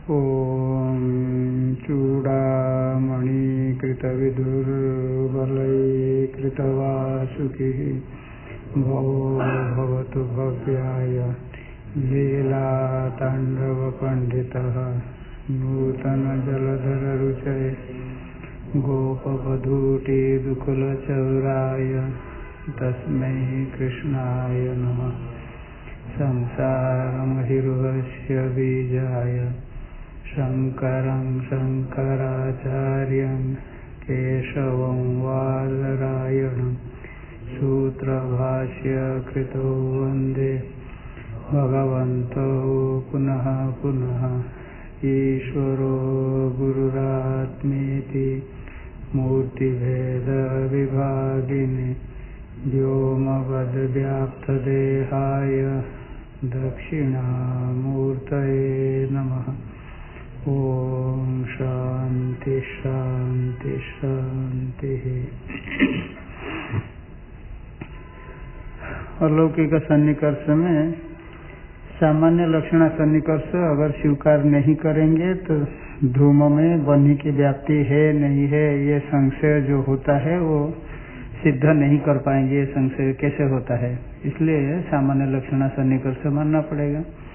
ॐ चूडामणिकृतविदुर्बलैकृतवासुकिः भवो भवतु भव्याय लीलाताण्डवपण्डितः नूतनजलधररुचये गोपवधूटिदुकुलचौराय तस्मै कृष्णाय नमः। संसारमहिरुहस्य बीजाय शङ्करं शङ्कराचार्यं केशवं वादरायणं सूत्रभाष्यकृतो वन्दे भगवन्तो पुनः पुनः। ईश्वरो गुरुरात्मेति मूर्तिभेदविभागिने व्योमवद्व्याप्तदेहाय दक्षिणामूर्तये नमः। ओम शांति शांति शांति। अलौकिक सन्निकर्ष में सामान्य लक्षण सन्निकर्ष अगर स्वीकार नहीं करेंगे तो धूम में बन्ही की व्याप्ति है नहीं है ये संशय जो होता है वो सिद्ध नहीं कर पाएंगे। ये संशय कैसे होता है, इसलिए सामान्य लक्षण सन्निकर्ष मानना पड़ेगा।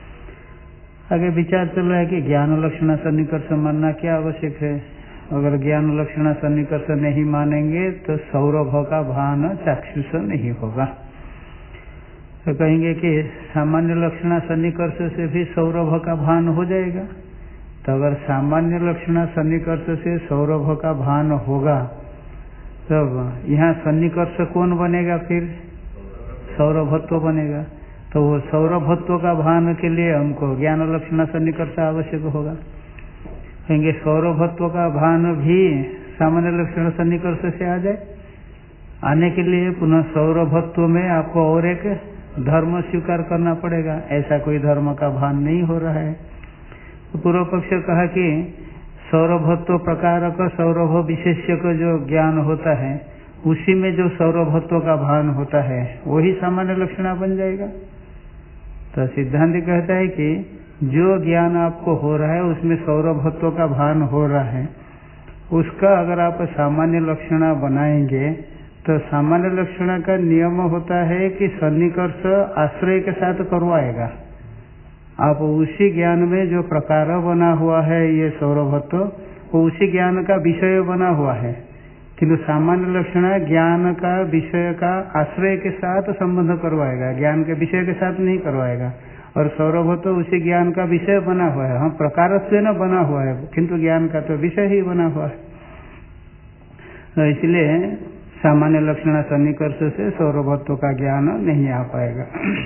आगे विचार चल रहा है कि ज्ञान लक्षण सन्निकर्ष मानना क्या आवश्यक है। अगर ज्ञान लक्षण सन्निकर्ष नहीं मानेंगे तो सौरभ का भान चाक्षुष नहीं होगा। तो कहेंगे कि सामान्य लक्षण सन्निकर्ष से भी सौरभ का भान हो जाएगा। तो अगर सामान्य लक्षण सन्निकर्ष से सौरभ का भान होगा तब यहाँ सन्निकर्ष कौन बनेगा, फिर सौरभत्व बनेगा। तो वो सौरभत्व का भान के लिए हमको ज्ञान लक्षण सन्निकर्ष आवश्यक होगा। कहेंगे सौरभत्व का भान भी सामान्य लक्षण सन्निकर्ष से आ जाए। आने के लिए पुनः सौरभत्व में आपको और एक धर्म स्वीकार करना पड़ेगा। ऐसा कोई धर्म का भान नहीं हो रहा है। तो पूर्व पक्ष कहा कि सौरभत्व प्रकार का सौरभ विशेष्य का जो ज्ञान होता है उसी में जो सौरभत्व का भान होता है वही सामान्य लक्षण बन जाएगा। तो सिद्धांत कहता है कि जो ज्ञान आपको हो रहा है उसमें सौरभत्व का भान हो रहा है, उसका अगर आप सामान्य लक्षण बनाएंगे तो सामान्य लक्षण का नियम होता है कि सन्निकर्ष आश्रय के साथ करवाएगा। आप उसी ज्ञान में जो प्रकार बना हुआ है ये सौरभत्व वो उसी ज्ञान का विषय बना हुआ है, किंतु सामान्य लक्षण ज्ञान का विषय का आश्रय के साथ संबंध करवाएगा, ज्ञान के विषय के साथ नहीं करवाएगा। और सौरभत्व उसी ज्ञान का विषय बना हुआ है। हम प्रकार से न बना हुआ है किंतु ज्ञान का तो विषय ही बना हुआ है। तो इसलिए सामान्य लक्षण सन्निकर्ष से सौरभत्व का ज्ञान नहीं आ पाएगा।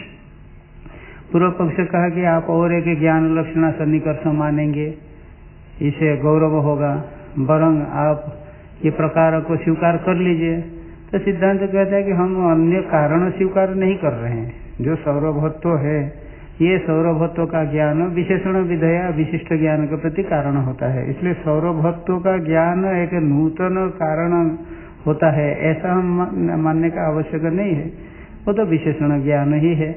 पूर्व पक्ष कहा कि आप और एक ज्ञान लक्षण सन्निकर्ष मानेंगे, इसे गौरव होगा, वरং आप ये प्रकार को स्वीकार कर लीजिए। तो सिद्धांत कहता है कि हम अन्य कारण स्वीकार नहीं कर रहे हैं। जो सौरभत्व है ये सौरभत्व का ज्ञान विशेषण विधेय विशिष्ट ज्ञान के प्रति कारण होता है। इसलिए सौरभत्व का ज्ञान एक नूतन कारण होता है ऐसा हम मानने का आवश्यक नहीं है, वो तो विशेषण ज्ञान ही है।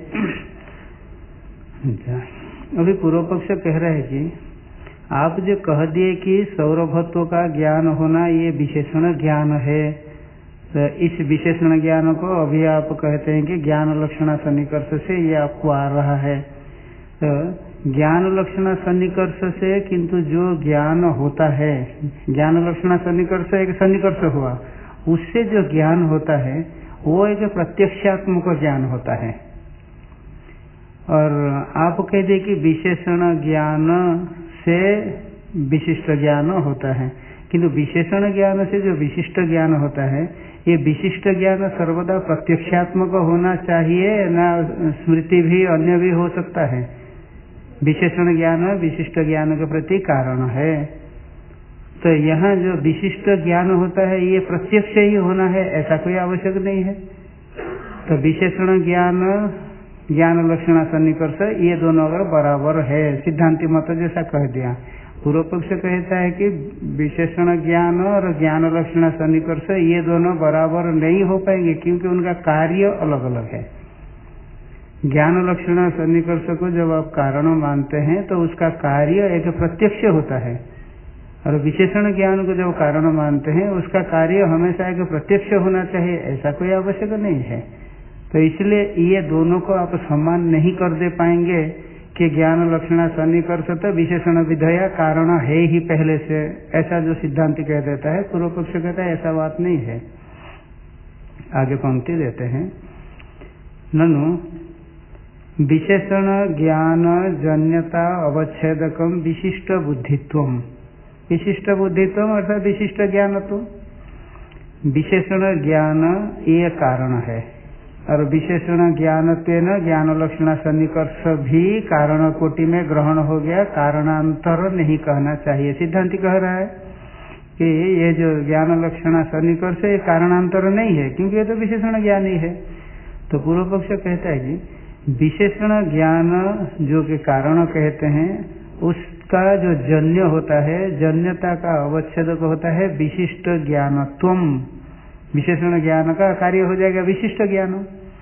अभी पूर्व पक्ष कह रहे हैं कि आप जो कह दिए कि सौरभत्व का ज्ञान होना ये विशेषण ज्ञान है, तो इस विशेषण ज्ञान को अभी आप कहते हैं कि ज्ञान लक्षण सन्निकर्ष से ये आपको आ रहा है। तो ज्ञान लक्षण सन्निकर्ष से किंतु जो ज्ञान होता है, ज्ञान लक्षण सन्निकर्ष एक सन्निकर्ष हुआ, उससे जो ज्ञान होता है वो एक प्रत्यक्षात्मक ज्ञान होता है। और आप कह दे कि विशेषण ज्ञान से विशिष्ट ज्ञान होता है, किंतु विशेषण ज्ञान से जो विशिष्ट ज्ञान होता है ये विशिष्ट ज्ञान सर्वदा प्रत्यक्षात्मक होना चाहिए, ना स्मृति भी अन्य भी हो सकता है। विशेषण ज्ञान विशिष्ट ज्ञान के प्रति कारण है। तो यहाँ जो विशिष्ट ज्ञान होता है ये प्रत्यक्ष ही होना है ऐसा कोई आवश्यक नहीं है। तो विशेषण ज्ञान ज्ञान लक्षण सन्निकर्ष ये दोनों अगर बराबर है, सिद्धांति मत जैसा कह दिया। पूर्व पक्ष कहता है कि विशेषण ज्ञान और ज्ञान लक्षण सन्निकर्ष ये दोनों बराबर नहीं हो पाएंगे क्योंकि उनका कार्य अलग अलग है। ज्ञान लक्षण सन्निकर्ष को जब आप कारण मानते हैं तो उसका कार्य एक प्रत्यक्ष होता है, और विशेषण ज्ञान को जब कारण मानते हैं उसका कार्य हमेशा एक प्रत्यक्ष होना चाहिए, ऐसा कोई आवश्यक नहीं है। तो इसलिए ये दोनों को आप समान नहीं कर दे पाएंगे कि ज्ञान लक्षण सन्निकर्ष तो विशेषण विधेय कारण है ही पहले से, ऐसा जो सिद्धांत कह देता है। पूर्व पक्ष कहता है ऐसा बात नहीं है। आगे पंक्ति देते हैं, ननु विशेषण ज्ञान जन्यता अवच्छेदकम विशिष्ट बुद्धित्वम। विशिष्ट बुद्धित्वम अर्थात विशिष्ट ज्ञानत्व। विशेषण ज्ञान ये कारण है, और विशेषण ज्ञानत्वेन ज्ञान लक्षण सन्निकर्ष भी कारण कोटि में ग्रहण हो गया, कारणांतर नहीं कहना चाहिए। सिद्धांति कह रहा है कि ये जो ज्ञान लक्षण सन्निकर्ष ये कारणांतर नहीं है, क्योंकि ये तो विशेषण ज्ञान ही है। तो पूर्व पक्ष कहता है कि विशेषण ज्ञान जो कि कारण कहते हैं उसका जो जन्य होता है, जन्यता का अवच्छेदक होता है विशिष्ट ज्ञानत्वम। विशेषण ज्ञान का कार्य हो जाएगा विशिष्ट ज्ञान,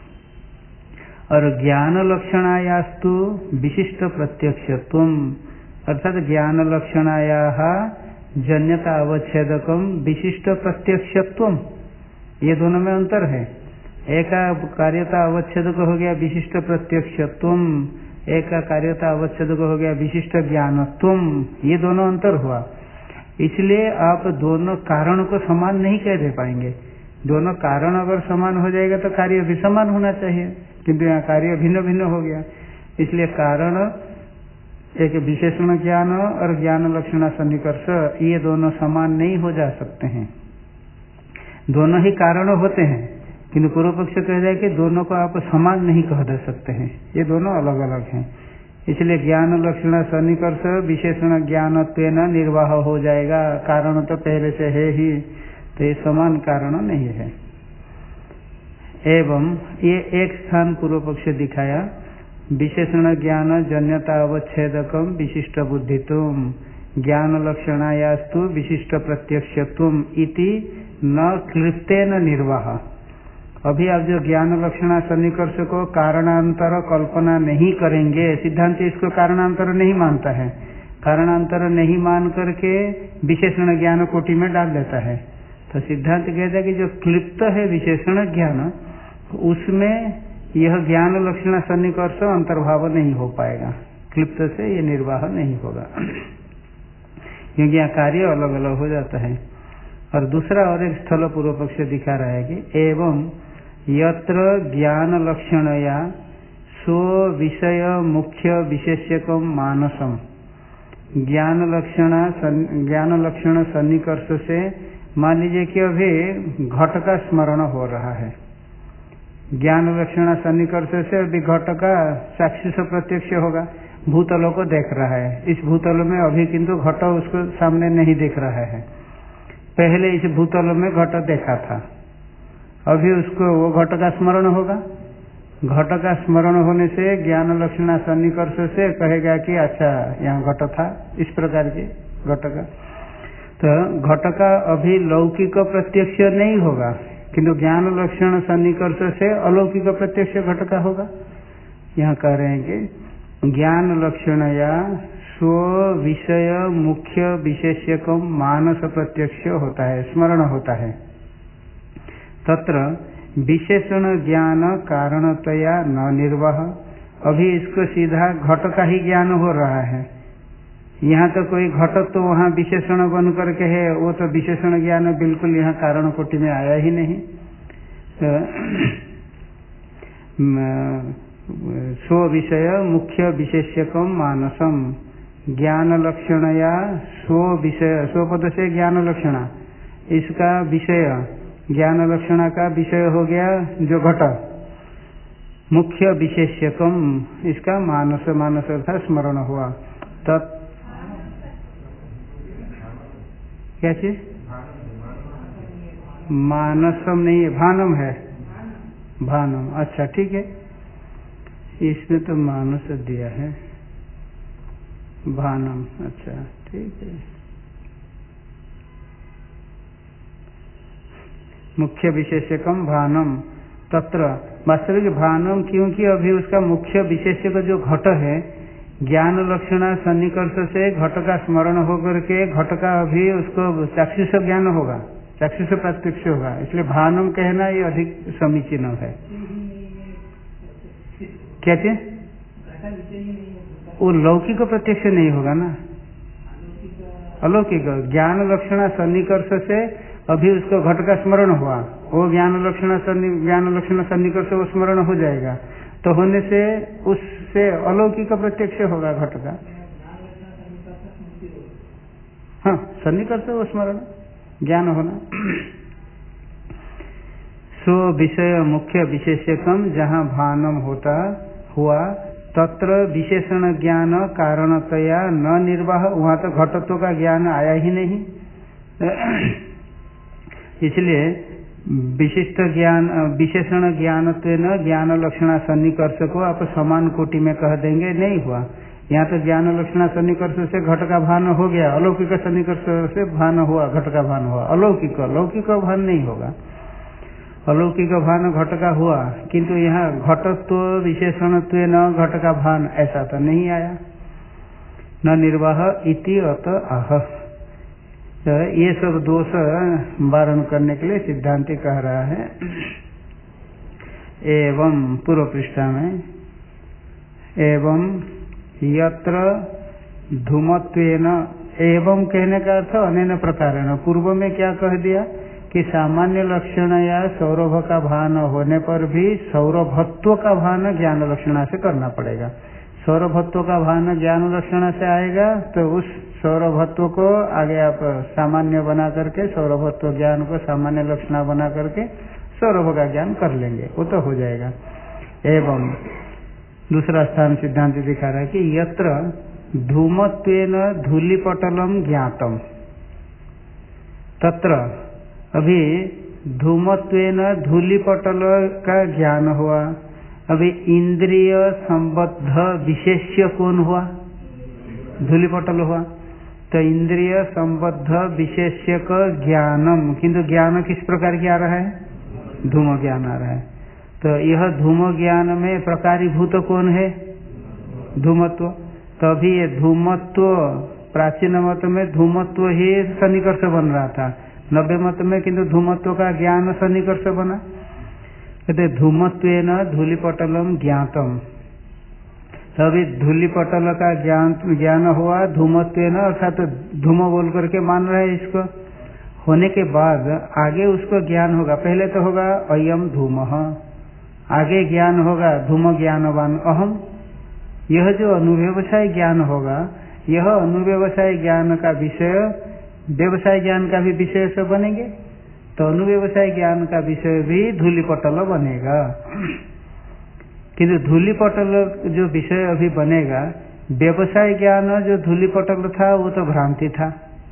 और ज्ञान लक्षणायास्तु विशिष्ट प्रत्यक्षत्वम, अर्थात ज्ञान लक्षणाया जन्यता अवच्छेदकम विशिष्ट प्रत्यक्षत्वम। ये दोनों में अंतर है। एक का कार्यता अवच्छेदक हो गया विशिष्ट प्रत्यक्षत्वम, एक का कार्यता अवच्छेदक हो गया विशिष्ट ज्ञानत्वम। ये दोनों अंतर हुआ, इसलिए आप दोनों कारण को समान नहीं कह दे पाएंगे। दोनों कारण अगर समान हो जाएगा तो कार्य भी समान होना चाहिए, किंतु यहाँ कार्य भिन्न भिन्न हो गया। इसलिए कारण एक विशेषण ज्ञान और ज्ञान लक्षण सन्निकर्ष ये दोनों समान नहीं हो जा सकते हैं। दोनों ही कारण होते हैं, किंतु पूर्व पक्ष कह जाए कि दोनों को आप समान नहीं कह दे सकते हैं, ये दोनों अलग अलग हैं। इसलिए ज्ञान लक्षण सन्निकर्ष विशेषण ज्ञानत्वेन निर्वाह हो जाएगा, कारण तो पहले से है ही, तो ये समान कारण नहीं है। एवं ये एक स्थान पूर्व पक्ष दिखाया, विशेषण ज्ञान जन्यता अवच्छेदकम विशिष्ट बुद्धित्वम ज्ञान लक्षणायास्तु विशिष्ट प्रत्यक्षत्वम इति न क्लिप्तेन निर्वाह। अभी आप जो ज्ञान लक्षणा सन्निकर्ष को कारणांतर कल्पना नहीं करेंगे, सिद्धांत इसको कारणांतर नहीं मानता है, कारणांतर नहीं मान करके विशेषण ज्ञान कोटि में डाल देता है। तो सिद्धांत कहता है कि जो क्लिप्त है विशेषण ज्ञान, उसमें यह ज्ञान लक्षणा सन्निकर्ष अंतर्भाव नहीं हो पाएगा, क्लिप्त से ये निर्वाह नहीं होगा, क्योंकि यहाँ कार्य अलग अलग हो जाता है। और दूसरा और एक स्थल पूर्व पक्ष दिखा रहा है कि एवं यत्र ज्ञान लक्षणया स्व विषय मुख्य विशेष्यकम मानसम। ज्ञान लक्षण सन्निकर्ष से मान लीजिए कि अभी घट का स्मरण हो रहा है, ज्ञान लक्षण सन्निकर्ष से अभी घट का साक्षी से प्रत्यक्ष होगा, भूतलों को देख रहा है। इस भूतल में अभी किंतु घट उसको सामने नहीं देख रहा है, पहले इस भूतल में घट देखा था, अभी उसको वो घट का स्मरण होगा। घट का स्मरण होने से ज्ञान लक्षण सन्निकर्ष से कहेगा कि अच्छा यहाँ घट था, इस प्रकार के घट का। तो घट का अभी लौकिक प्रत्यक्ष नहीं होगा, किंतु ज्ञान लक्षण सन्निकर्ष से अलौकिक प्रत्यक्ष घट का होगा। यहाँ कह रहे हैं कि ज्ञान लक्षण या स्व विषय मुख्य विशेष्यकम मानस प्रत्यक्ष होता है, स्मरण होता है। तत्र विशेषण ज्ञान कारणतया न निर्वाह। अभी इसको सीधा घट का ही ज्ञान हो रहा है, यहाँ तो कोई घट तो वहाँ विशेषण बन करके है, वो तो विशेषण ज्ञान बिल्कुल यहाँ कारण कोटि में आया ही नहीं। स्व विषय मुख्य विशेष्यकम मानसम ज्ञान लक्षणया स्व विषय, स्व पद से ज्ञान लक्षणा, इसका विषय ज्ञान लक्षणा का विषय हो गया जो घट, मुख्य विशेष्यकम इसका मानस, मानस अर्थात स्मरण हुआ। तत् क्या चीज? मानसम नहीं है, भानम है, भानम। अच्छा ठीक है, इसमें तो मानस दिया है, भानम। अच्छा ठीक है, मुख्य विशेषकम भानम तत्र वास्तविक भानम, क्योंकि अभी उसका मुख्य विशेष्य का जो घट है, ज्ञान लक्षणा सन्निकर्ष से घट का स्मरण होकर के घट का अभी उसको चाक्षुष ज्ञान होगा, चाक्षुष प्रत्यक्ष होगा, इसलिए भानम कहना ये अधिक समीचीन है। क्या थे? वो लौकिक प्रत्यक्ष नहीं होगा ना, अलौकिक ज्ञान लक्षणा सन्निकर्ष से अभी उसको घट का स्मरण हुआ, वो ज्ञान लक्षण सन्निकर्ष वो स्मरण हो जाएगा, तो होने से उससे अलौकिक प्रत्यक्ष होगा घट का। हाँ, सन्निकर्ष वो स्मरण ज्ञान होना। सो विषय मुख्य विशेषकम, जहाँ भानम होता हुआ तत्र विशेषण ज्ञान कारणतया न निर्वाह, वहां तो घटत्व का ज्ञान आया ही नहीं। इसलिए विशिष्ट ज्ञान विशेषण ज्ञानत्वेन ज्ञान लक्षणा सन्निकर्ष को आप समान कोटि में कह देंगे, नहीं हुआ। यहाँ तो ज्ञान लक्षणा सन्निकर्ष से घट का भान हो गया, अलौकिक सन्निकर्ष से भान हुआ, घट का भान हुआ, अलौकिक लौकिक भान नहीं होगा। अलौकिक भान घट का हुआ, किंतु यहाँ घटत्व विशेषणत्व न घट का भान ऐसा तो नहीं आया। न निर्वाह इति अत आह, तो ये सब दोष वारण करने के लिए सिद्धांति कह रहा है। एवं पूर्व पृष्ठा में, एवं यत्र धूमत्वेन, एवं कहने का अर्थ अनेन प्रकारेण। पूर्व में क्या कह दिया कि सामान्य लक्षण या सौरभ का भान होने पर भी सौरभत्व का भान ज्ञान लक्षणा से करना पड़ेगा। सौरभत्व का भान ज्ञान लक्षणा से आएगा तो उस सौरभत्व को आगे आप सामान्य बना करके, सौरभत्व ज्ञान को सामान्य लक्षणा बना करके सौरभ का ज्ञान कर लेंगे, वो तो हो जाएगा। एवं दूसरा स्थान सिद्धांत दिखा रहा है कि यत्र धूमत्वेन धूलिपटलम ज्ञातम, तत्र अभी धूमत्वेन धूलिपटल का ज्ञान हुआ, अभी इंद्रिय संबद्ध विशेष्य कौन हुआ? धूलिपटल हुआ। तो इंद्रिय संबद्ध विशेष्य का ज्ञानम, किंतु ज्ञान किस प्रकार की आ रहा है? धूम ज्ञान आ रहा है। तो यह धूम ज्ञान में प्रकारीभूत कौन है? धूमत्व। तभी ये धूमत्व, प्राचीन मत में धूमत्व ही सन्निकर्ष बन रहा था, नव्य मत में किंतु धूमत्व का ज्ञान सन्निकर्ष बना। कहते धूमत्वेन धूलिपटलम ज्ञातम, तभी धूलिपटल का ज्ञान हुआ धूमत्वेन, अर्थात धूम बोल करके मान रहे हैं इसको। होने के बाद आगे उसको ज्ञान होगा, पहले तो होगा अयम धूमः, आगे ज्ञान होगा धूम ज्ञानवान अहम। यह जो अनुव्यवसाय ज्ञान होगा, यह अनुव्यवसाय ज्ञान का विषय व्यवसाय ज्ञान का भी विषय से बनेंगे, तो अनुव्यवसाय ज्ञान का विषय भी धूलिपटल बनेगा। किंतु धूलिपटल जो विषय अभी बनेगा, व्यवसाय ज्ञान जो धूलिपटल था वो तो भ्रांति था,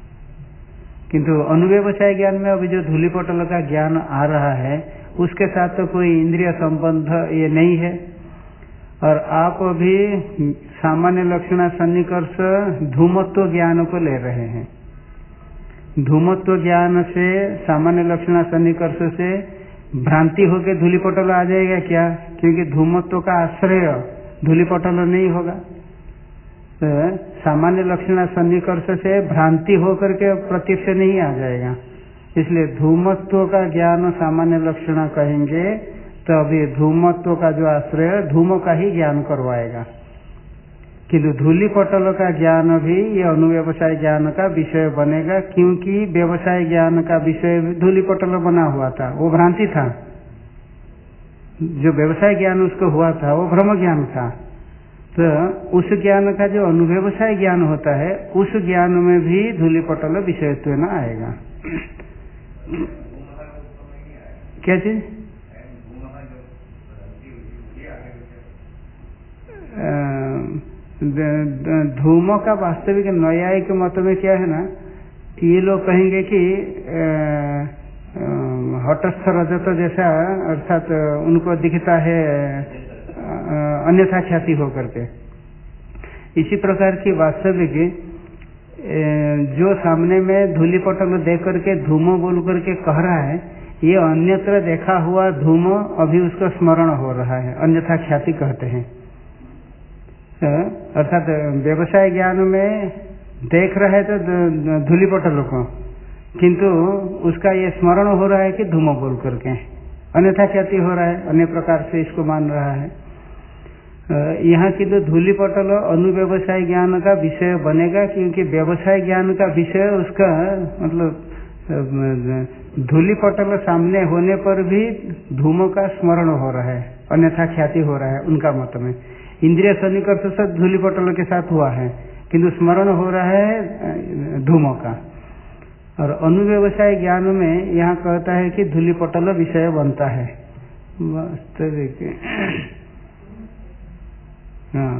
किंतु अनुव्यवसाय ज्ञान में अभी जो धूलिपटल का ज्ञान आ रहा है उसके साथ तो कोई इंद्रिय संबंध ये नहीं है। और आप अभी सामान्य लक्षण सन्निकर्ष धूमत्व ज्ञान को ले रहे हैं। धूमत्व ज्ञान से सामान्य लक्षण सन्निकर्ष से भ्रांति होकर धूलिपटल आ जाएगा क्या? क्योंकि धूमत्व का आश्रय धूलिपटल नहीं होगा। तो सामान्य लक्षण सन्निकर्ष से भ्रांति होकर के प्रत्यक्ष नहीं आ जाएगा, इसलिए धूमत्व का ज्ञान सामान्य लक्षण कहेंगे, तो अभी धूमत्व का जो आश्रय धूम का ही ज्ञान करवाएगा। किंतु धूलिपटल का ज्ञान भी ये अनुव्यवसाय ज्ञान का विषय बनेगा, क्योंकि व्यवसाय ज्ञान का विषय धूलिपटल बना हुआ था, वो भ्रांति था। जो व्यवसाय ज्ञान उसको हुआ था वो भ्रम ज्ञान था। तो उस ज्ञान का जो अनुव्यवसाय ज्ञान होता है, उस ज्ञान में भी धूलिपटल विषयत्व न आएगा। क्या चीज? धूम का वास्तविक न्यायिक मत में क्या है ना, ये लोग कहेंगे कि हटस्थ रजत जैसा, अर्थात उनको दिखता है अन्यथा ख्याति होकर के। इसी प्रकार की वास्तविक जो सामने में धूलिपटल देख करके धूमो बोल करके कह रहा है, ये अन्यत्र देखा हुआ धूम अभी उसका स्मरण हो रहा है, अन्यथा ख्याति कहते हैं। अर्थात व्यवसाय ज्ञान में देख रहे तो धूलिपटल को, किंतु उसका ये स्मरण हो रहा है कि धूम बोल करके, अन्यथा ख्याति हो रहा है, अन्य प्रकार से इसको मान रहा है। यहाँ की तो धूलिपटल अनुव्यवसाय ज्ञान का विषय बनेगा, क्योंकि व्यवसाय ज्ञान का विषय उसका मतलब धूलिपटल सामने होने पर भी धूम का स्मरण हो रहा है, अन्यथा ख्याति हो रहा है उनका मत में। इंद्रिय सन्निकर्ष सब धूलिपटल के साथ हुआ है, किंतु स्मरण हो रहा है धूम का। और अनुव्यवसाय ज्ञान में यहाँ कहता है कि धूलिपटल विषय बनता है वास्तविक। हाँ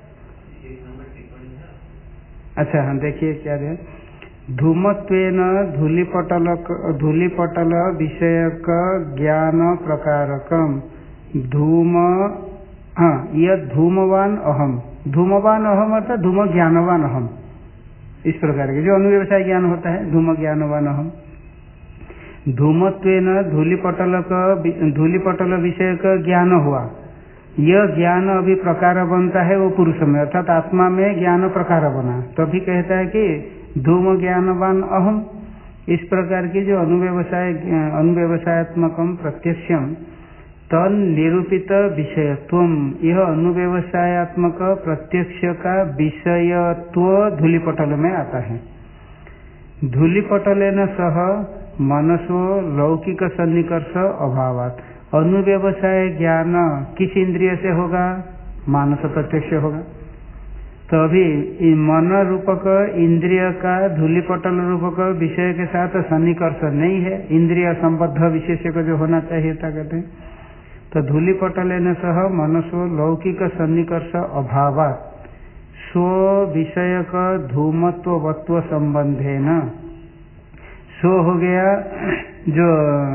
अच्छा, हाँ देखिए क्या है, धूमत्वेन धूलिपटल विषयक ज्ञान प्रकारकम धूम, हाँ यह धूमवान अहम अर्थात धूम ज्ञानवान अहम, इस प्रकार के जो अनुव्यवसाय ज्ञान होता है, धूम ज्ञानवान अहम। धूमत्वेन धूलिपटल विषय का ज्ञान हुआ, यह ज्ञान अभी प्रकार बनता है वो पुरुष में, अर्थात आत्मा में ज्ञान प्रकार बना, तभी कहता है कि धूम ज्ञानवान अहम। इस प्रकार की जो अनुव्यवसायत्मकम प्रत्यक्षम तन निरूपित विषयत्वम, यह अनुव्यवसायत्मक प्रत्यक्ष का विषयत्व धूलिपटल में आता है। धूलिपटलेन सह मनसो लौकिक सन्निकर्ष अभावात्, अनुव्यवसाय ज्ञान किस इंद्रिय से होगा? मानस प्रत्यक्ष होगा। तो अभी मन रूपक इंद्रिय का धूलिपटल रूपक विषय के साथ सन्निकर्ष नहीं है, इंद्रिय संबद्ध विशेष को जो होना चाहिए था कहते हैं। तो धूलिपटलेन सह मनसो लौकिक सन्निकर्ष अभावात् स्व विषयक धूमत्ववत्व संबंधेन, सो हो गया जो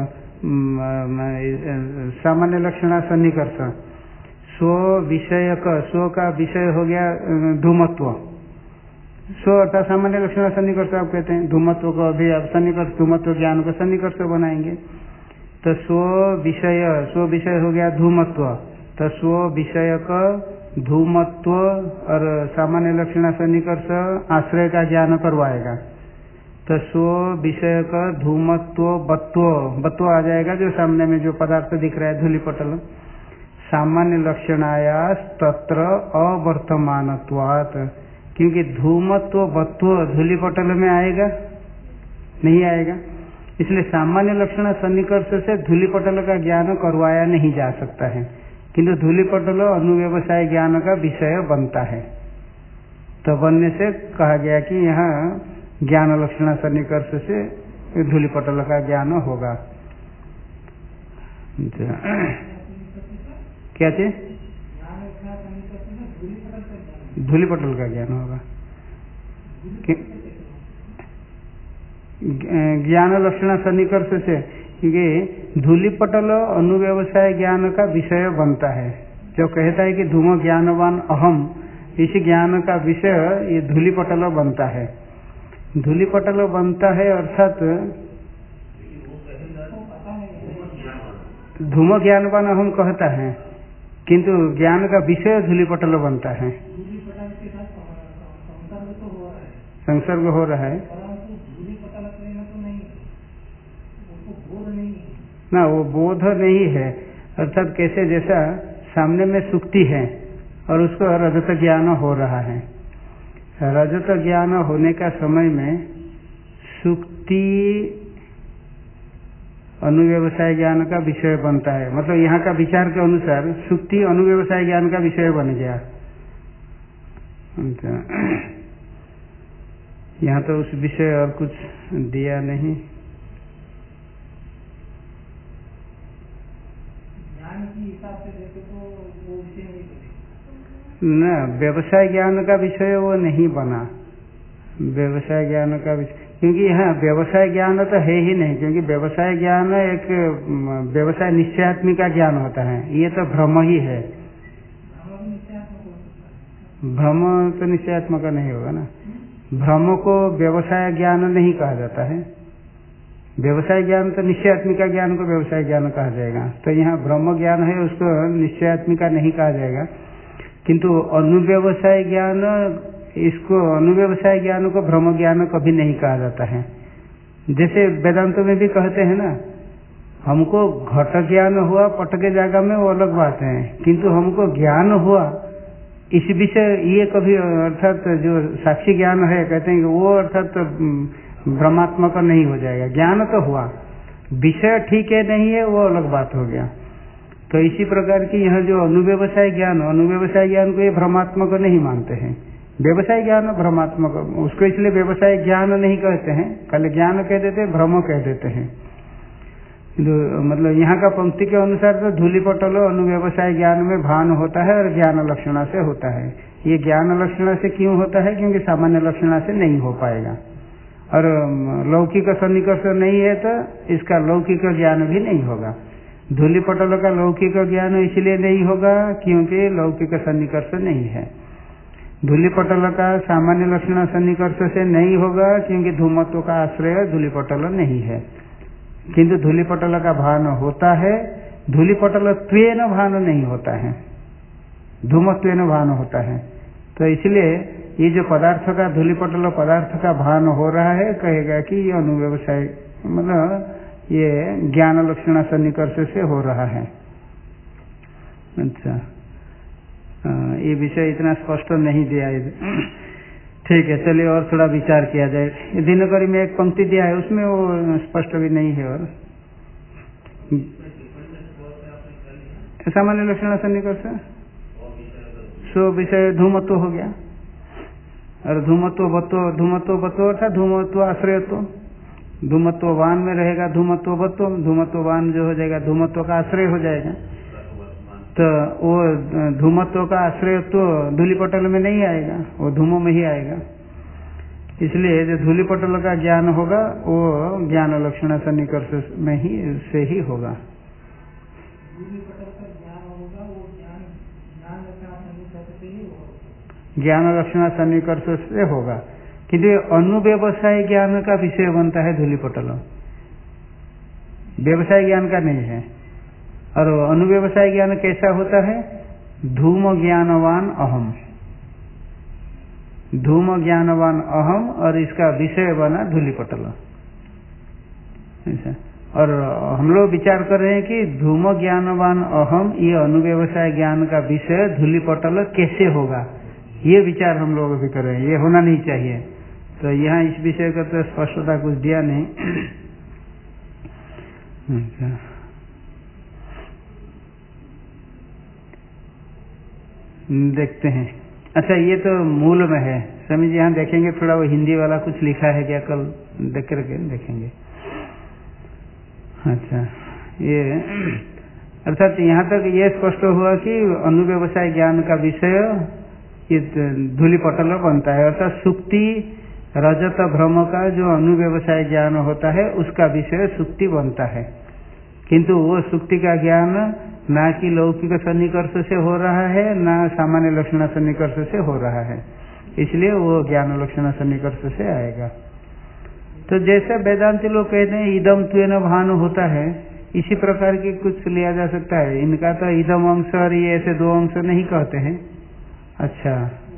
सामान्य लक्षणा सन्निकर्ष, स्व विषयक, स्व का विषय हो गया धूमत्व, स्व अर्थात सामान्य लक्षणा सन्निकर्ष आप कहते हैं। धूमत्व को अभी आप सन्निकर्ष, धूमत्व ज्ञान को सन्निकर्ष बनाएंगे। तो स्व विषय हो गया धूमत्व, तो स्व विषयक धूमत्व और सामान्य लक्षणा सन्निकर्ष आश्रय का ज्ञान करवाएगा। तो स्व विषय का धूमत्व बत्व आ जाएगा, जो सामने में जो पदार्थ दिख रहा है धूलिपटल। सामान्य लक्षणाया तत्र अवर्तमानत्वात्, क्योंकि धूमत्व बत्व धूलिपटल में आएगा नहीं आएगा, इसलिए सामान्य लक्षण सन्निकर्ष से धूलिपटल का ज्ञान करवाया नहीं जा सकता है, किंतु धूलिपटल अनुव्यवसाय ज्ञान का विषय बनता है। तो बनने से कहा गया कि यहाँ ज्ञान लक्षण सन्निकर्ष से धूलिपटल का ज्ञान होगा। क्या चीज? धूलिपटल का ज्ञान होगा, ज्ञान लक्षण सन्निकर्ष से, क्योंकि धूलिपटल अनुव्यवसाय ज्ञान का विषय बनता है। जो कहता है कि धूम ज्ञानवान अहम, इस ज्ञान का विषय ये धूलिपटल बनता है। धूलिपटल बनता है अर्थात धूम ज्ञानवान अहम कहता है, किंतु ज्ञान का विषय धूलिपटल बनता है। संसर्ग हो रहा है ना, वो बोध नहीं है। अर्थात कैसे, जैसा सामने में सुक्ति है और उसको रजत ज्ञान हो रहा है। रजत ज्ञान होने का समय में सुक्ति अनुव्यवसाय ज्ञान का विषय बनता है। मतलब यहाँ का विचार के अनुसार सुक्ति अनुव्यवसाय ज्ञान का विषय बन गया। यहाँ तो उस विषय और कुछ दिया नहीं। न व्यवसाय ज्ञान का विषय वो नहीं बना, व्यवसाय ज्ञान का विषय, क्योंकि यहाँ व्यवसाय ज्ञान तो है ही नहीं, क्योंकि व्यवसाय ज्ञान एक व्यवसाय निश्चयात्मिक का ज्ञान होता है, ये तो भ्रम ही है। भ्रम तो निश्चयात्मक का नहीं होगा ना, भ्रम को व्यवसाय ज्ञान नहीं कहा जाता है। व्यवसाय ज्ञान तो निश्चयात्मिका ज्ञान को व्यवसाय ज्ञान कहा जाएगा, तो यहाँ ब्रह्म ज्ञान है उसको निश्चयात्मिका नहीं कहा जाएगा। किंतु अनुव्यवसाय ज्ञान, इसको अनुव्यवसाय ज्ञान को ब्रह्म ज्ञान कभी नहीं कहा जाता है। जैसे वेदांत में भी कहते हैं ना, हमको घट ज्ञान हुआ पट के जगह में वो अलग बात है, किंतु हमको ज्ञान हुआ इस विषय ये कभी, अर्थात जो साक्षी ज्ञान है कहते हैं कि वो अर्थात ब्रह्मात्मक नहीं हो जाएगा। ज्ञान तो हुआ, विषय ठीक है नहीं है वो अलग बात हो गया। तो इसी प्रकार की यह जो अनुव्यवसाय ज्ञान, अनुव्यवसाय ज्ञान को ये भ्रमात्मक नहीं मानते हैं। व्यवसाय ज्ञान भ्रमात्मक, उसको इसलिए व्यवसाय ज्ञान नहीं कहते हैं, कल ज्ञान कह देते हैं, भ्रम कह देते हैं। मतलब यहाँ का पंक्ति के अनुसार तो धूलिपटल अनुव्यवसाय ज्ञान में भान होता है और ज्ञान लक्षणा से होता है। ये ज्ञान लक्षणा से क्यों होता है? क्योंकि सामान्य लक्षणा से नहीं हो पाएगा, और लौकिक सन्निकर्ष नहीं है तो इसका लौकिक ज्ञान भी नहीं होगा। धूलिपटल का लौकिक ज्ञान इसलिए नहीं होगा क्योंकि लौकिक सन्निकर्ष नहीं है। धूलिपटल का सामान्य लक्षण सन्निकर्ष से नहीं होगा क्योंकि धूमत्व का आश्रय धूलिपटल नहीं है। किंतु धूलिपटल का भान होता है, धूलिपटल त्वेन भान नहीं होता है, धूमत्वेन भान होता है। तो इसलिए ये जो पदार्थ का धूलिपटल पदार्थ का भान हो रहा है, कहेगा कि ये अनुव्यवसाय मतलब ये ज्ञान लक्षण सन्निकर्ष से हो रहा है। अच्छा, ये विषय इतना स्पष्ट नहीं दिया है। ठीक है, चलिए और थोड़ा विचार किया जाए। दिनकरी में एक पंक्ति दिया है, उसमें वो स्पष्ट भी नहीं है। और सामान्य लक्षण सन्निकर्ष सो विषय धूमत्व हो गया, और धूमत्व बत्व अर्थात धूमत्व आश्रयत्व, धूमत्ववान में रहेगा धूमत्व बत्व, धूमत्ववान जो हो जाएगा धूमत्व का आश्रय हो जाएगा। तो वो धूमत्व का आश्रय तो धूलिपटल में नहीं आएगा, वो धूमों में ही आएगा। इसलिए जो धूलिपटल का ज्ञान होगा वो ज्ञान लक्षण सन्निकर्ष में ही से ही होगा। ज्ञान लक्षण सन्निकर्ष से होगा, किंतु अनुव्यवसाय ज्ञान का विषय बनता है धूलिपटल, व्यवसाय ज्ञान का नहीं है। और अनुव्यवसाय ज्ञान कैसा होता है? धूम ज्ञानवान अहम, धूम ज्ञानवान अहम, और इसका विषय बना धूलिपटल। ऐसा, और हम लोग विचार कर रहे हैं कि धूम ज्ञानवान अहम ये अनुव्यवसाय ज्ञान का विषय धूलिपटल कैसे होगा, ये विचार हम लोग अभी कर रहे हैं। ये होना नहीं चाहिए। तो यहाँ इस विषय का तो स्पष्टता कुछ दिया नहीं। देखते हैं। अच्छा, ये तो मूल में है, समझिए। यहाँ देखेंगे थोड़ा वो हिंदी वाला कुछ लिखा है क्या, कल देख करके देखेंगे। अच्छा, ये अर्थात यहाँ तक ये स्पष्ट हुआ कि अनुव्यवसाय ज्ञान का विषय ये धूलिपटल बनता है, अर्थात सुक्ति रजत भ्रम का जो अनुव्यवसाय ज्ञान होता है उसका विषय सुक्ति बनता है। किंतु वो सुक्ति का ज्ञान ना कि लौकिक सन्निकर्ष से हो रहा है, ना सामान्य लक्षण सन्निकर्ष से हो रहा है, इसलिए वो ज्ञान लक्षण सन्निकर्ष से आएगा। तो जैसे वेदांती लोग कहते हैं इदम त्वेन भान होता है, इसी प्रकार की कुछ लिया जा सकता है। इनका तो इदम अंश और ये ऐसे दो अंश नहीं कहते हैं। अच्छा,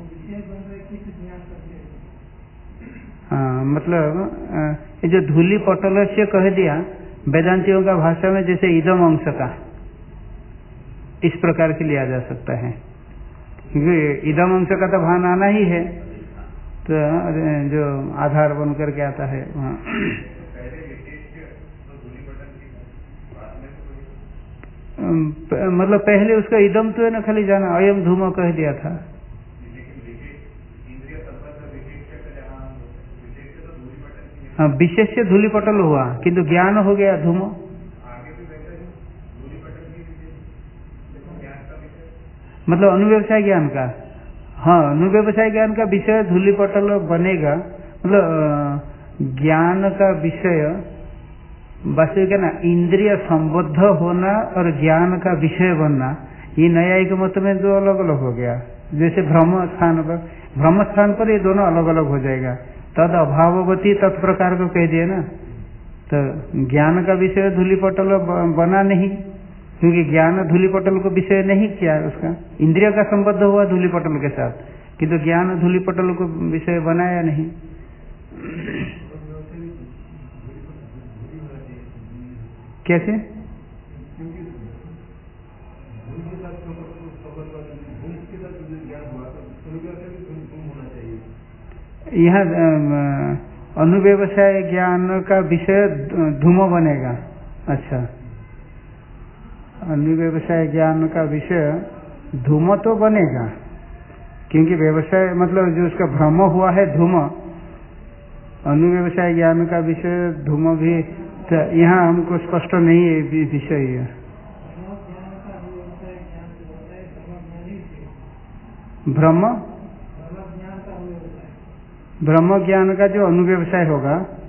हाँ, मतलब ये जो धूली पटल से कह दिया वेदांतियों का भाषा में, जैसे इदम अंश का, इस प्रकार की लिया जा सकता है। क्योंकि इदम अंश का तो भान आना ही है, तो जो आधार बन करके आता है वहाँ। मतलब पहले उसका इदम तो है ना, खाली जाना अयम धूम कह दिया था। हाँ, विशेष धूलिपटल हुआ किंतु ज्ञान हो गया धूम। मतलब अनुव्यवसाय ज्ञान का, हाँ, अनुव्यवसाय ज्ञान का विषय धूलिपटल बनेगा। मतलब ज्ञान का विषय वास्तविक है ना, इंद्रिय संबद्ध होना और ज्ञान का विषय बनना, ये न्यायिक मत में दो अलग अलग हो गया। जैसे ब्रह्म स्थान पर ये दोनों अलग अलग हो जाएगा। तद अभाववती तत्प्रकार को कह दिए ना, तो ज्ञान का विषय धूलिपटल बना नहीं, क्योंकि ज्ञान धूलिपटल को विषय नहीं किया, उसका इंद्रिय का संबद्ध हुआ धूलिपटल के साथ, किंतु ज्ञान धूलिपटल को विषय बनाया नहीं। कैसे? यहाँ अनुव्यवसाय ज्ञान का विषय धूम बनेगा। अच्छा, अनुव्यवसाय ज्ञान का विषय धूम तो बनेगा, क्योंकि व्यवसाय मतलब जो उसका भ्रम हुआ है धूम, अनुव्यवसाय ज्ञान का विषय धूम भी यहाँ हमको स्पष्ट नहीं है विषय है। ब्रह्म ज्ञान का जो अनुव्यवसाय होगा,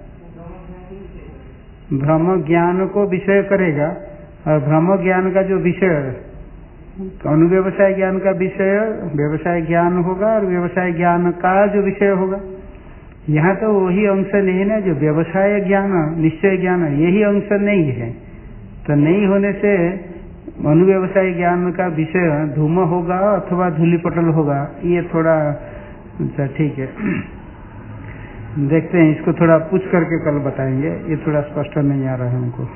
ब्रह्म ज्ञान को विषय करेगा, और ब्रह्म ज्ञान का जो विषय अनुव्यवसाय ज्ञान का विषय व्यवसाय ज्ञान होगा, और व्यवसाय ज्ञान का जो विषय होगा, यहाँ तो वही अंश नहीं है ना, जो व्यवसाय ज्ञान निश्चय ज्ञान यही अंश नहीं है। तो नहीं होने से अनुव्यवसाय ज्ञान का विषय धूम होगा अथवा धूलिपटल होगा, ये थोड़ा अच्छा ठीक है, देखते हैं, इसको थोड़ा पूछ करके कल बताएंगे, ये थोड़ा स्पष्ट नहीं आ रहा है हमको।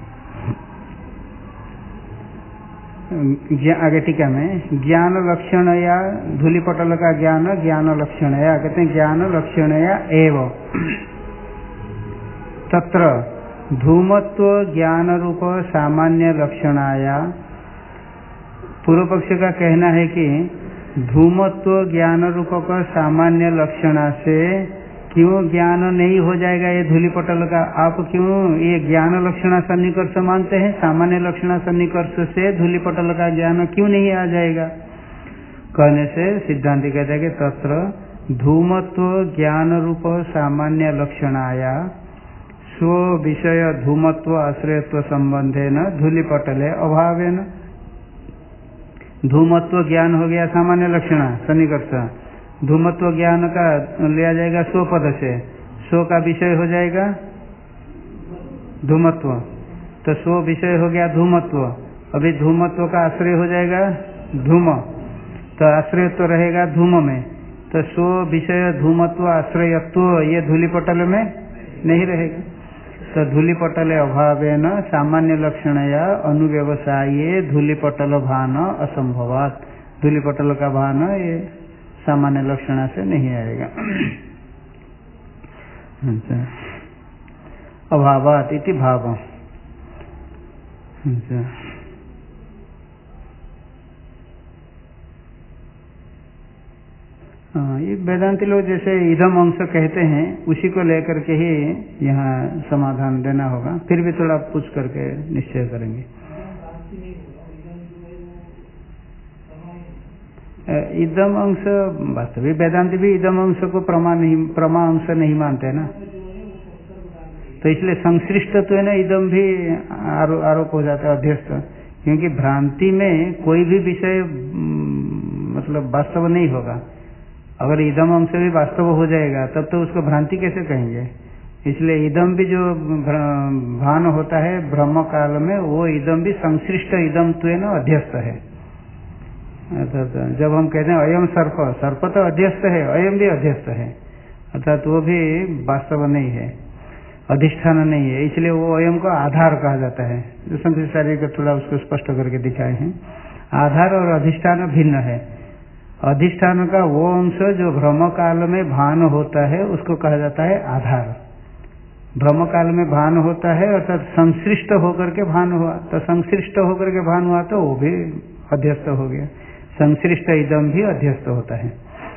आगे टीका में ज्ञान लक्षण या धूलिपटल का ज्ञान ज्ञान लक्षण या कहते हैं ज्ञान लक्षण या एव तत्र धूमत्व ज्ञान रूप सामान्य लक्षणाया। पूर्व पक्ष का कहना है कि धूमत्व ज्ञान रूप का सामान्य लक्षणा से क्यों ज्ञान नहीं हो जाएगा ये धूलिपटल का? आप क्यों ये ज्ञान लक्षणा सन्निकर्ष मानते हैं? सामान्य लक्षणा सन्निकर्ष से धूलिपटल का ज्ञान क्यों नहीं आ जाएगा? कहने से सिद्धांत कहते हैं कि तत्र धूमत्व ज्ञान रूप सामान्य लक्षणाया स्व विषय धूमत्व आश्रयत्व संबंधेन धूलिपटले अभावेन। धूमत्व ज्ञान हो गया सामान्य लक्षणा सन्निकर्ष, धूमत्व ज्ञान का लिया जाएगा स्व पद से, स्व का विषय हो जाएगा धूमत्व, तो स्व विषय हो गया धूमत्व, अभी धूमत्व का आश्रय हो जाएगा धूम, तो आश्रय तो रहेगा धूम में, तो स्व विषय धूमत्व आश्रयत्व ये धूलिपटल में नहीं रहेगा। तो धूलिपटले अभावेन सामान्य लक्षण या अनुव्यवसाये धूलिपटल भान असंभवात। धूलिपटल का भान ये सामान्य लक्षणा से नहीं आएगा। अभावात इति भाव। ये वेदांती लोग जैसे इदम अंश कहते हैं उसी को लेकर के ही यहाँ समाधान देना होगा, फिर भी थोड़ा पूछ करके निश्चय करेंगे। इदम अंश वास्तविक वेदांति भी इदम अंश को प्रमा अंश नहीं मानते ना, तो इसलिए संश्लिष्ट तो है ना, इदम भी आरोप हो जाता है अध्यस्त, क्योंकि भ्रांति में कोई भी विषय मतलब वास्तव नहीं होगा। अगर इदम अंश भी वास्तव हो जाएगा तब तो उसको भ्रांति कैसे कहेंगे? इसलिए इदम भी जो भान होता है ब्रह्म काल में, वो इदम भी संश्लिष्ट इदम त्वेन अध्यस्त है। अर्थात जब हम कहते हैं अयम सर्प, सर्प तो अध्यस्त है, अयम भी अध्यस्त है, अर्थात वो भी वास्तव नहीं है, अधिष्ठान नहीं है, इसलिए वो अयम को आधार कहा जाता है। जो शंकराचार्य को थोड़ा उसको स्पष्ट करके दिखाए हैं, आधार और अधिष्ठान भिन्न है। अधिष्ठान का वो अंश जो ब्रह्म काल में भान होता है उसको कहा जाता है आधार। ब्रह्म काल में भान होता है अर्थात संश्लिष्ट होकर के भान हुआ, तो संश्लिष्ट होकर के भान हुआ तो वो भी अध्यस्त हो गया। संश्लिष्ट इदम भी अध्यस्त होता है।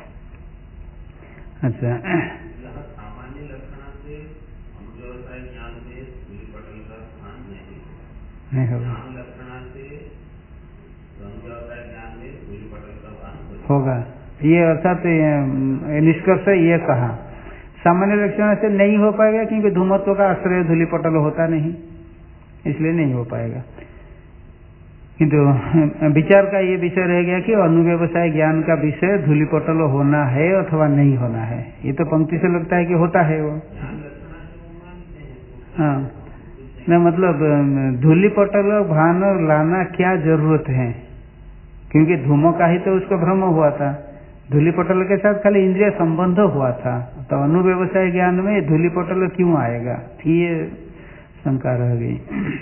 अच्छा, सामान्य लक्षण से अनुव्यवसाय ज्ञान में धूलिपटल का स्थान नहीं होगा, लक्षण से अनुव्यवसाय ज्ञान में धूलिपटल का स्थान होगा। ये अर्थात निष्कर्ष ये कहा सामान्य लक्षण से नहीं हो पाएगा, क्योंकि धूमत्व का आश्रय धूलिपटल होता नहीं, इसलिए नहीं हो पाएगा। किंतु विचार का ये विषय रह गया कि अनुव्यवसाय ज्ञान का विषय धूलिपटल होना है अथवा नहीं होना है। ये तो पंक्ति से लगता है कि होता है वो। हाँ न मतलब धूली पटल भान लाना क्या जरूरत है, क्योंकि धूमों का ही तो उसको भ्रम हुआ था, धूली पटल के साथ खाली इंद्रिय संबंध हुआ था, तो अनुव्यवसाय ज्ञान में धूली पटल क्यों आएगा, ये शंका रह गई।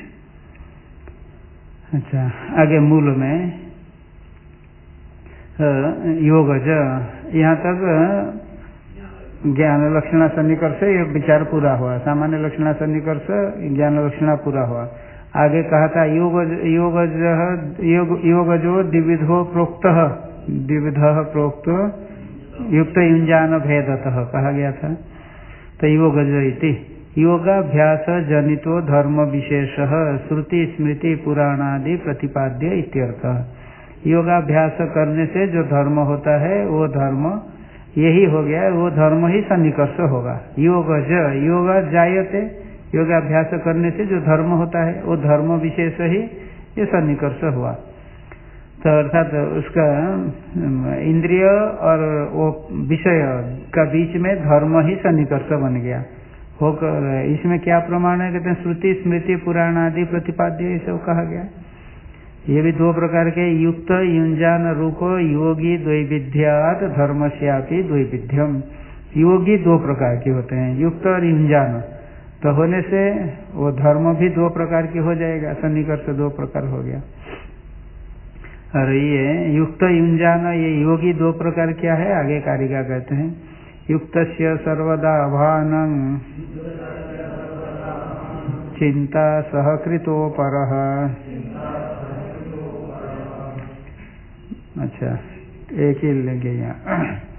अच्छा आगे मूल में योगज, यहाँ तक ज्ञान लक्षणा सन्निकर्ष ये विचार पूरा हुआ, सामान्य लक्षणा सन्निकर्ष ज्ञान लक्षणा पूरा हुआ। आगे कहा था योगजो द्विविधो प्रोक्त, द्विविध प्रोक्त युक्त युंजान भेदतः कहा गया था। तो योगज इति योगाभ्यास जनितो धर्म विशेष श्रुति स्मृति पुराणादि प्रतिपाद्य इत्यर्थ। योगाभ्यास करने से जो धर्म होता है वो धर्म यही हो गया, वो धर्म ही सन्निकर्ष होगा। योगज योग जायते, योगाभ्यास करने से जो धर्म होता है वो धर्म विशेष ही ये सन्निकर्ष हुआ। तो अर्थात उसका इंद्रिय और वो विषय का बीच में धर्म ही सन्निकर्ष बन गया होकर। इसमें क्या प्रमाण है, कहते हैं श्रुति स्मृति पुराण आदि प्रतिपाद्य ये सब कहा गया। ये भी दो प्रकार के युक्त युंजान रूपो योगी द्वैविध्यात धर्मस्यापि द्वैविध्यम। योगी दो प्रकार के होते हैं, युक्त और युंजान, तो होने से वो धर्म भी दो प्रकार के हो जाएगा, सन्निकर्ष दो प्रकार हो गया। और ये युक्त युंजान ये योगी दो प्रकार क्या है, आगे कारिका कहते हैं युक्तस्य सर्वदा भानं चिंता सहकृतो परः। अच्छा एक ही लेंगे यहाँ।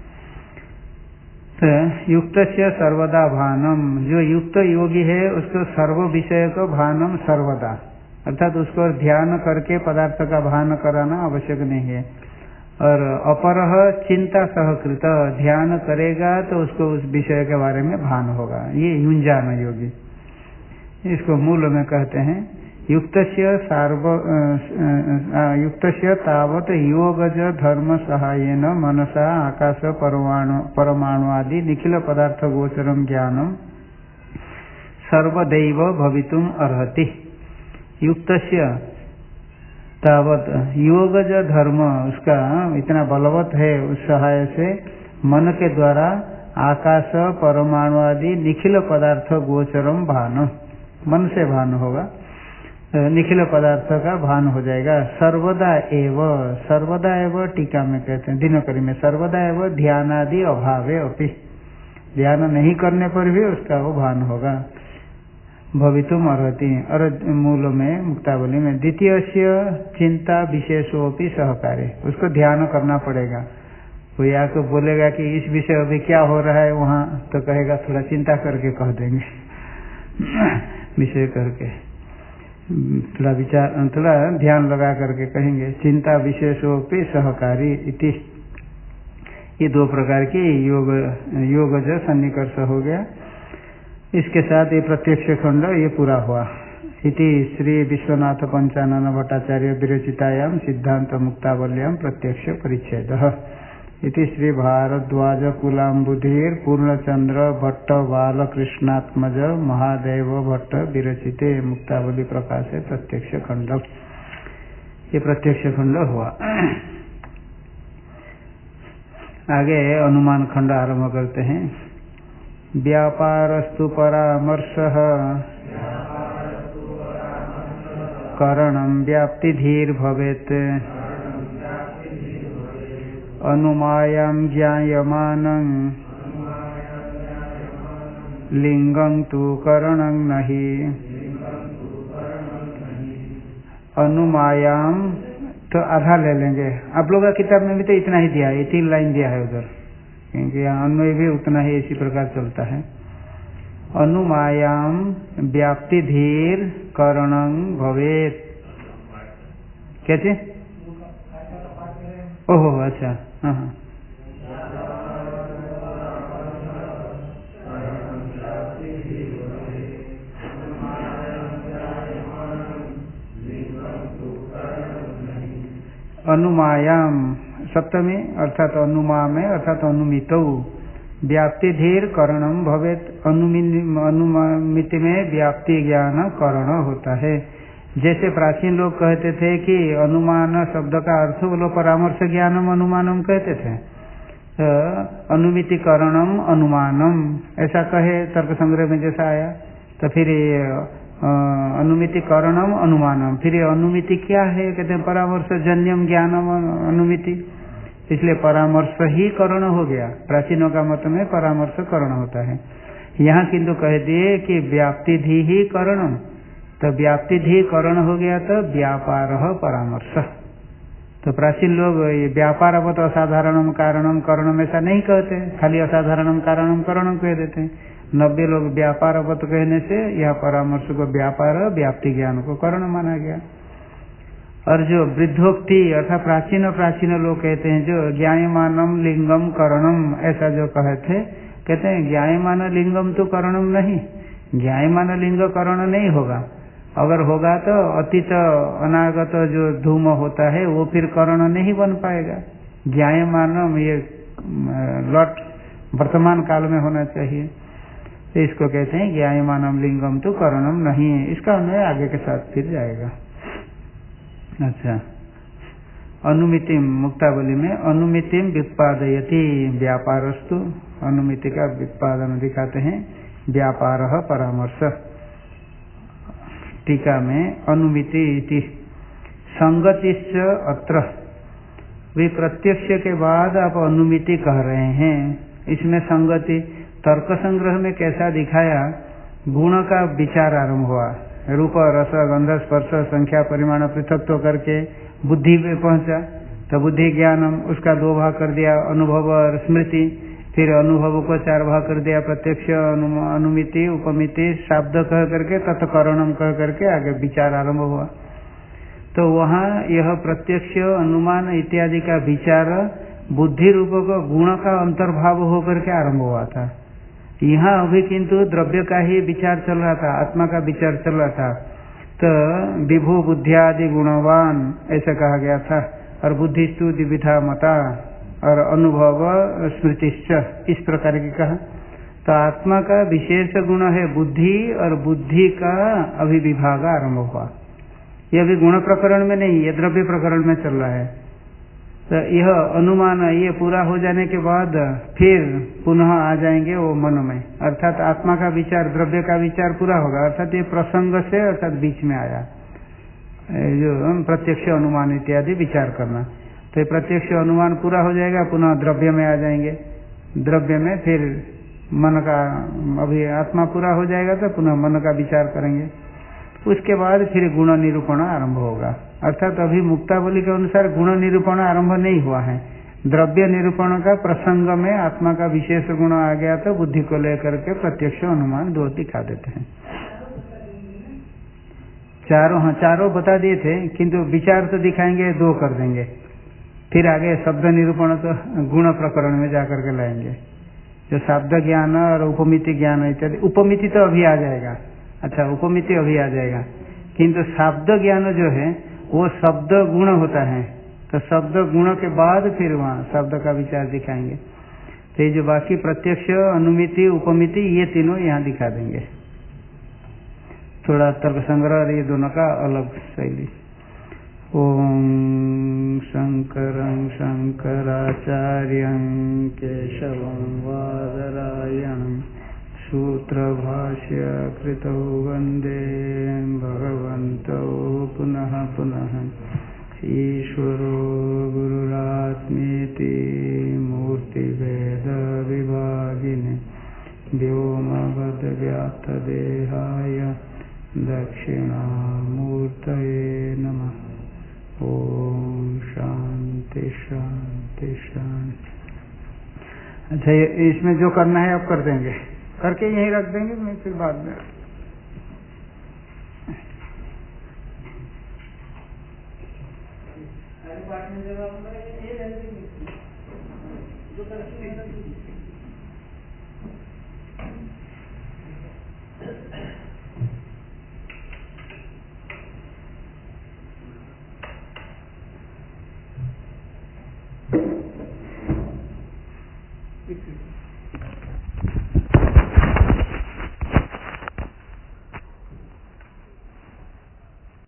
तो युक्त से सर्वदा भानम, जो युक्त योगी है उसको सर्व विषय को भानम सर्वदा, अर्थात उसको ध्यान करके पदार्थ का भान कराना आवश्यक नहीं है। और अपरह चिंता सहकृत, ध्यान करेगा तो उसको उस विषय के बारे में भान होगा, ये युंजान योगी। इसको मूल में कहते हैं युक्तस्य तावत योगज धर्म सहायेन मनसा आकाश परमाणु आदि निखिल पदार्थ गोचरम ज्ञानम सर्वदैव भवितुम अर्हति। युक्तस्य तावत योगज धर्म उसका इतना बलवत है, उस सहाय से मन के द्वारा आकाश परमाणु आदि निखिल पदार्थ गोचरम भान, मन से भान होगा, निखिल पदार्थ का भान हो जाएगा। सर्वदा एव टीका में कहते हैं दिनकरी में सर्वदा एव ध्यानादि अभावे अपि, ध्यान नहीं करने पर भी उसका वो भान होगा। भवितुम अर्हति, और मूल में मुक्तावली में द्वितीयस्य चिंता विशेषोपि सहकारे, उसको ध्यान करना पड़ेगा। कोई आके बोलेगा कि इस विषय अभी क्या हो रहा है वहाँ, तो कहेगा थोड़ा चिंता करके कह देंगे विषय करके, थोड़ा विचार थोड़ा ध्यान लगा करके कहेंगे। चिंता विशेषोपि सहकारी इति, ये दो प्रकार की योगज सन्निकर्ष हो गया। इसके साथ ये प्रत्यक्ष खंड ये पूरा हुआ। इति श्री विश्वनाथ पंचानन भट्टाचार्य विरचितायां सिद्धांत मुक्तावल्यां प्रत्यक्ष परिच्छेदः। इति श्री भारद्वाज कुलाम्बुधीर पूर्णचंद्र भट्ट बालकृष्णात्मज महादेव भट्ट विरचिते मुक्तावली प्रकाशे प्रत्यक्ष खंड, ये प्रत्यक्ष खंड हुआ। आगे अनुमान खंड आरंभ करते हैं। व्यापारस्तु परामर्शः करणं व्याप्तिधीर भवेत् अनुमायां ज्ञायमानं लिंगं तु करणं नहि। अनुमायां तो आधा ले लेंगे, आप लोग का किताब में भी तो इतना ही दिया है, 3 लाइन दिया है उधर, क्योंकि अन्वय भी उतना ही इसी प्रकार चलता है। अनुमायां व्याप्तिधीर करणं भवेत्, कैसे? ओहो अच्छा, हाँ हाँ। अनुमायाम सप्तमी अर्थात अनुमा में अर्थात अनुमितौ व्याप्ति धीर करणम भवेत, अनुमिति में व्याप्ति ज्ञान करण होता है। जैसे प्राचीन लोग कहते थे कि अनुमान शब्द का अर्थ वो लोग परामर्श ज्ञानम अनुमानम कहते थे, तो अनुमिति करणम अनुमानम ऐसा कहे तर्क संग्रह में जैसा आया। तो फिर अनुमिति करणम अनुमानम, फिर ये अनुमिति क्या है, कहते हैं परामर्श जन्यम ज्ञानम अनुमिति, इसलिए परामर्श ही करण हो गया। प्राचीनों का मत में परामर्श करण होता है। यहाँ किंतु कह दिए कि व्याप्ति धी ही करणम, तो व्याप्ति धी करण हो गया तो व्यापार परामर्श। तो प्राचीन लोग ये व्यापारवत असाधारणम कारणम करणम ऐसा नहीं कहते, खाली असाधारणम कारणम करणम कह देते हैं। 90 लोग व्यापारवत कहने से यह परामर्श को व्यापार व्याप्ति ज्ञान को करण माना गया। और जो वृद्धोक्ति अर्थात प्राचीन लोग कहते हैं जो ज्ञायमानम लिंगम करणम ऐसा जो कहते, कहते हैं ज्ञायमान लिंगम तो करणम नहीं, ज्ञायमान लिंग करण नहीं होगा। अगर होगा तो अतीत अनागत जो धूम होता है वो फिर करण नहीं बन पाएगा। ज्ञायमानम ये लट वर्तमान काल में होना चाहिए, तो इसको कहते हैं ज्ञायमानम लिंगम तो करणम नहीं। इसका अन्वय आगे के साथ फिर जाएगा। अच्छा, अनुमितिम मुक्तावली में अनुमितिम व्युत्पादयति व्यापारस्तु, अनुमिति का व्युत्पादन दिखाते हैं व्यापार परामर्श। टीका में अनुमिति इति संगतिश्च अत्र, वे प्रत्यक्ष के बाद आप अनुमिति कह रहे हैं, इसमें संगति तर्क संग्रह में कैसा दिखाया, गुण का विचार आरंभ हुआ, रूप रस गंध स्पर्श संख्या परिमाण पृथक्त्व करके बुद्धि पे पहुंचा, तो बुद्धि ज्ञानम उसका 2 भाग कर दिया, अनुभव और स्मृति, फिर अनुभव को 4 भाग कर दिया, प्रत्यक्ष अनुमिति उपमिति शब्द कह करके तत्करणम कह करके आगे विचार आरंभ हुआ। तो वहाँ यह प्रत्यक्ष अनुमान इत्यादि का विचार बुद्धि रूप को गुण का अंतर्भाव होकर के आरंभ हुआ था। यहाँ अभी किंतु द्रव्य का ही विचार चल रहा था, आत्मा का विचार चल रहा था। तो विभु बुद्धियादि गुणवान ऐसा कहा गया था, और बुद्धिस्तु द्विविधा मता और अनुभव स्मृतिश्च इस प्रकार की कहा। तो आत्मा का विशेष गुण है बुद्धि, और बुद्धि का अभी विभाग आरंभ हुआ। यह अभी गुण प्रकरण में नहीं, ये द्रव्य प्रकरण में चल रहा है। तो यह अनुमान ये पूरा हो जाने के बाद फिर पुनः आ जाएंगे वो मन में, अर्थात आत्मा का विचार द्रव्य का विचार पूरा होगा। अर्थात ये प्रसंग से अर्थात बीच में आया जो प्रत्यक्ष अनुमान इत्यादि विचार करना। तो प्रत्यक्ष अनुमान पूरा हो जाएगा, पुनः द्रव्य में आ जाएंगे। द्रव्य में फिर मन का, अभी आत्मा पूरा हो जाएगा तो पुनः मन का विचार करेंगे। उसके बाद फिर गुण निरूपण आरंभ होगा। अर्थात अभी मुक्तावली के अनुसार गुण निरूपण आरंभ नहीं हुआ है, द्रव्य निरूपण का प्रसंग में आत्मा का विशेष गुण आ गया तो बुद्धि को लेकर के प्रत्यक्ष अनुमान 2 दिखा देते हैं। चारों बता दिए थे, किंतु विचार तो दिखाएंगे 2 कर देंगे, फिर आगे शब्द निरूपण तो गुण प्रकरण में जाकर के लाएंगे। जो शब्द ज्ञान और उपमिति ज्ञान इत्यादि, उपमिति तो अभी आ जाएगा, अच्छा उपमिति अभी आ जाएगा, किंतु शब्द ज्ञान जो है वो शब्द गुण होता है, तो शब्द गुण के बाद फिर वहाँ शब्द का विचार दिखाएंगे। तो ये जो बाकी प्रत्यक्ष अनुमिति उपमिति ये तीनों यहाँ दिखा देंगे। थोड़ा तर्क संग्रह और ये दोनों का अलग शैली। ओम शंकरं शंकराचार्यं केशवं वादरायणं सूत्रभाष्य कृतौ वन्दे भगवन्तौ पुनः पुनः। ईश्वरो गुरुरात्मेति मूर्तिभेद विभागिने व्योमवद्व्याप्तदेहाय दक्षिणामूर्तये नमः। ओम शांति शांति शांति। अच्छा, इसमें जो करना है अब कर देंगे, करके यहीं रख देंगे, मैं फिर बाद में